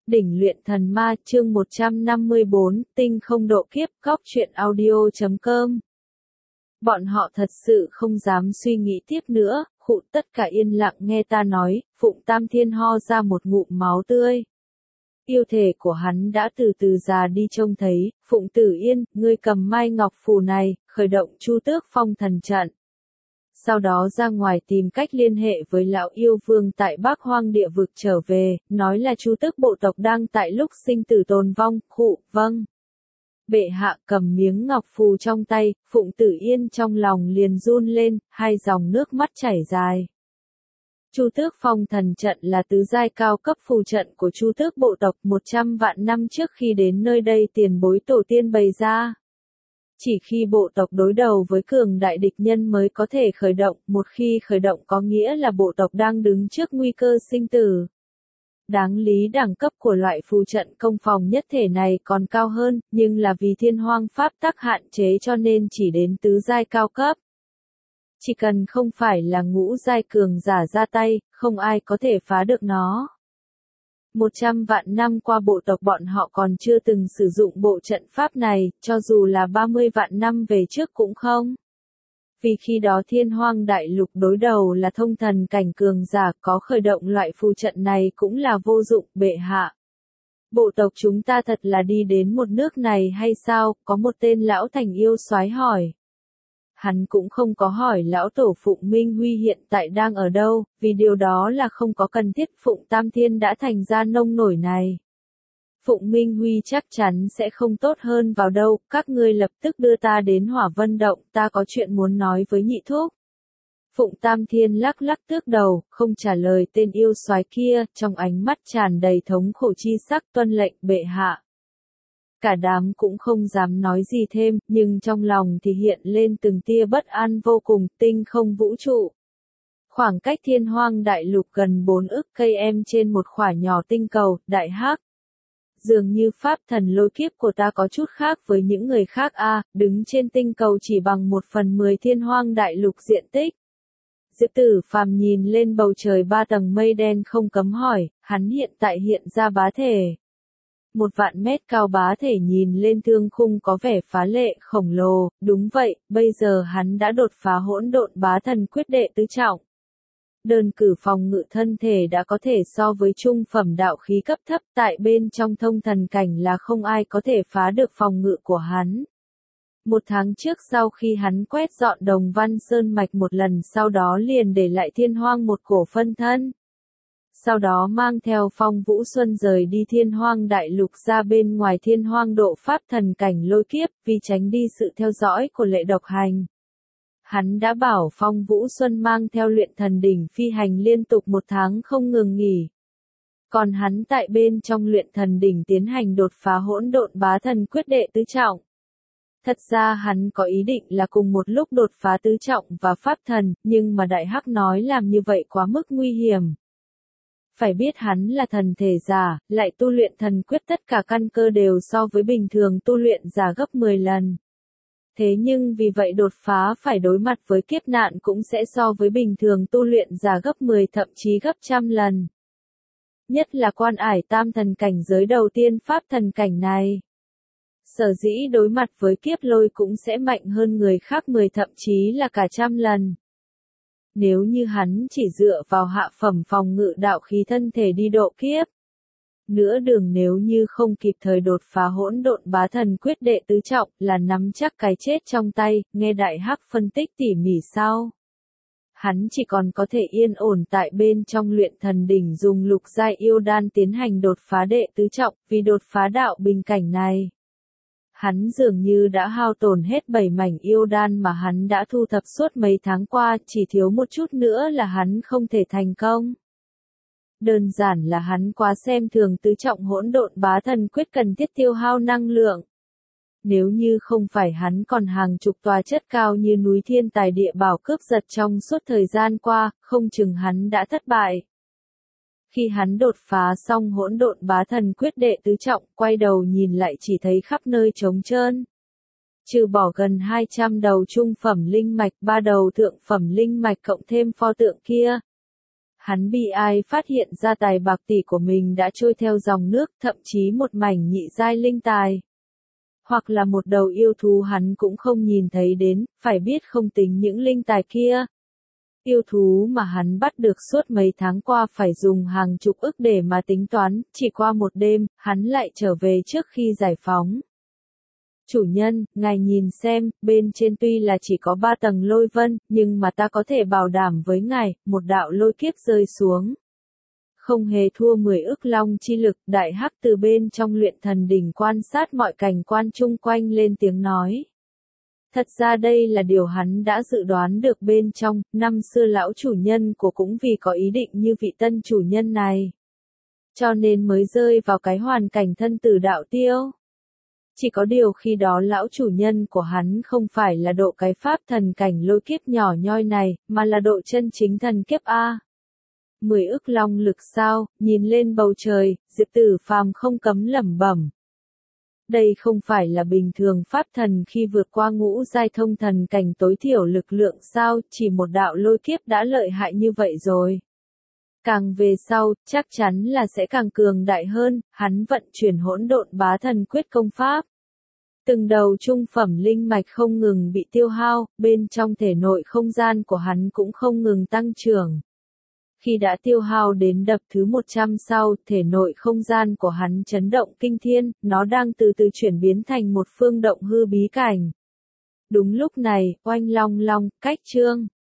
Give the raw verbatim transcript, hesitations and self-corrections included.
Đỉnh luyện thần ma chương một trăm năm mươi bốn, tinh không độ kiếp, góc truyện audio chấm com. Bọn họ thật sự không dám suy nghĩ tiếp nữa, khụ tất cả yên lặng nghe ta nói, Phụng Tam Thiên ho ra một ngụm máu tươi. Yêu thể của hắn đã từ từ già đi trông thấy, Phụng Tử Yên, ngươi cầm mai ngọc phù này, khởi động Chu Tước Phong thần trận. Sau đó ra ngoài tìm cách liên hệ với lão yêu vương tại Bắc Hoang địa vực trở về, nói là Chu Tước bộ tộc đang tại lúc sinh tử tồn vong, khụ, vâng. Bệ hạ cầm miếng ngọc phù trong tay, Phụng Tử Yên trong lòng liền run lên, hai dòng nước mắt chảy dài. Chu Tước Phong thần trận là tứ giai cao cấp phù trận của Chu Tước bộ tộc một trăm vạn năm trước khi đến nơi đây tiền bối tổ tiên bày ra. Chỉ khi bộ tộc đối đầu với cường đại địch nhân mới có thể khởi động, một khi khởi động có nghĩa là bộ tộc đang đứng trước nguy cơ sinh tử. Đáng lý đẳng cấp của loại phù trận công phòng nhất thể này còn cao hơn, nhưng là vì thiên hoang pháp tắc hạn chế cho nên chỉ đến tứ giai cao cấp. Chỉ cần không phải là ngũ giai cường giả ra tay, không ai có thể phá được nó. Một trăm vạn năm qua bộ tộc bọn họ còn chưa từng sử dụng bộ trận pháp này, cho dù là ba mươi vạn năm về trước cũng không. Vì khi đó thiên hoang đại lục đối đầu là thông thần cảnh cường giả, có khởi động loại phù trận này cũng là vô dụng, bệ hạ. Bộ tộc chúng ta thật là đi đến một nước này hay sao, có một tên lão thành yêu soái hỏi. Hắn cũng không có hỏi lão tổ Phụng Minh Huy hiện tại đang ở đâu, vì điều đó là không có cần thiết. Phụng Tam Thiên đã thành ra nông nổi này. Phụng Minh Huy chắc chắn sẽ không tốt hơn vào đâu, các ngươi lập tức đưa ta đến Hỏa Vân Động, ta có chuyện muốn nói với nhị thúc. Phụng Tam Thiên lắc lắc tước đầu, không trả lời tên yêu soái kia, trong ánh mắt tràn đầy thống khổ chi sắc, tuân lệnh bệ hạ. Cả đám cũng không dám nói gì thêm, nhưng trong lòng thì hiện lên từng tia bất an vô cùng, tinh không vũ trụ. Khoảng cách thiên hoang đại lục gần bốn ức cây em trên một khỏa nhỏ tinh cầu, đại hắc. Dường như pháp thần lôi kiếp của ta có chút khác với những người khác a, à, đứng trên tinh cầu chỉ bằng một phần mười thiên hoang đại lục diện tích. Diệp Tử Phàm nhìn lên bầu trời ba tầng mây đen không cấm hỏi, hắn hiện tại hiện ra bá thể. Một vạn mét cao bá thể nhìn lên thương khung có vẻ phá lệ khổng lồ, đúng vậy, bây giờ hắn đã đột phá hỗn độn bá thần quyết đệ tứ trọng. Đơn cử phòng ngự thân thể đã có thể so với trung phẩm đạo khí cấp thấp, tại bên trong thông thần cảnh là không ai có thể phá được phòng ngự của hắn. Một tháng trước sau khi hắn quét dọn Đồng Văn Sơn Mạch một lần sau đó liền để lại thiên hoang một cổ phân thân. Sau đó mang theo Phong Vũ Xuân rời đi thiên hoang đại lục ra bên ngoài thiên hoang độ pháp thần cảnh lôi kiếp, vì tránh đi sự theo dõi của lệ độc hành. Hắn đã bảo Phong Vũ Xuân mang theo luyện thần đỉnh phi hành liên tục một tháng không ngừng nghỉ. Còn hắn tại bên trong luyện thần đỉnh tiến hành đột phá hỗn độn bá thần quyết đệ tứ trọng. Thật ra hắn có ý định là cùng một lúc đột phá tứ trọng và pháp thần, nhưng mà Đại Hắc nói làm như vậy quá mức nguy hiểm. Phải biết hắn là thần thể giả, lại tu luyện thần quyết tất cả căn cơ đều so với bình thường tu luyện giả gấp mười lần. Thế nhưng vì vậy đột phá phải đối mặt với kiếp nạn cũng sẽ so với bình thường tu luyện giả gấp mười thậm chí gấp trăm lần. Nhất là quan ải tam thần cảnh giới đầu tiên pháp thần cảnh này. Sở dĩ đối mặt với kiếp lôi cũng sẽ mạnh hơn người khác mười thậm chí là cả trăm lần. Nếu như hắn chỉ dựa vào hạ phẩm phòng ngự đạo khí thân thể đi độ kiếp. Nửa đường nếu như không kịp thời đột phá hỗn độn bá thần quyết đệ tứ trọng là nắm chắc cái chết trong tay, nghe Đại Hắc phân tích tỉ mỉ sau. Hắn chỉ còn có thể yên ổn tại bên trong luyện thần đỉnh dùng lục giai yêu đan tiến hành đột phá đệ tứ trọng, vì đột phá đạo bình cảnh này. Hắn dường như đã hao tổn hết bảy mảnh yêu đan mà hắn đã thu thập suốt mấy tháng qua, chỉ thiếu một chút nữa là hắn không thể thành công. Đơn giản là hắn quá xem thường tứ trọng hỗn độn bá thần quyết cần thiết tiêu hao năng lượng. Nếu như không phải hắn còn hàng chục tòa chất cao như núi thiên tài địa bảo cướp giật trong suốt thời gian qua, không chừng hắn đã thất bại. Khi hắn đột phá xong hỗn độn bá thần quyết đệ tứ trọng, quay đầu nhìn lại chỉ thấy khắp nơi trống trơn. Trừ bỏ gần hai trăm đầu trung phẩm linh mạch, ba đầu thượng phẩm linh mạch cộng thêm pho tượng kia. hắn bi ai phát hiện ra tài bạc tỷ của mình đã trôi theo dòng nước, thậm chí một mảnh nhị giai linh tài. Hoặc là một đầu yêu thú hắn cũng không nhìn thấy đến, phải biết không tính những linh tài kia. Yêu thú mà hắn bắt được suốt mấy tháng qua phải dùng hàng chục ức để mà tính toán, chỉ qua một đêm, hắn lại trở về trước khi giải phóng. Chủ nhân, ngài nhìn xem, bên trên tuy là chỉ có ba tầng lôi vân, nhưng mà ta có thể bảo đảm với ngài, một đạo lôi kiếp rơi xuống. Không hề thua mười ức long chi lực, đại hắc từ bên trong luyện thần đỉnh quan sát mọi cảnh quan chung quanh lên tiếng nói. Thật ra đây là điều hắn đã dự đoán được bên trong, năm xưa lão chủ nhân của cũng vì có ý định như vị tân chủ nhân này. Cho nên mới rơi vào cái hoàn cảnh thân tử đạo tiêu. Chỉ có điều khi đó lão chủ nhân của hắn không phải là độ cái pháp thần cảnh lôi kiếp nhỏ nhoi này, mà là độ chân chính thần kiếp A. Mười ức long lực sao, nhìn lên bầu trời, Diệp Tử Phàm không cấm lẩm bẩm. Đây không phải là bình thường pháp thần khi vượt qua ngũ giai thông thần cảnh tối thiểu lực lượng sao, chỉ một đạo lôi kiếp đã lợi hại như vậy rồi. Càng về sau, chắc chắn là sẽ càng cường đại hơn, hắn vận chuyển hỗn độn bá thần quyết công pháp. Từng đầu trung phẩm linh mạch không ngừng bị tiêu hao, bên trong thể nội không gian của hắn cũng không ngừng tăng trưởng. Khi đã tiêu hao đến đập thứ một trăm sau, thể nội không gian của hắn chấn động kinh thiên, nó đang từ từ chuyển biến thành một phương động hư bí cảnh. Đúng lúc này, oanh long long, cách chương.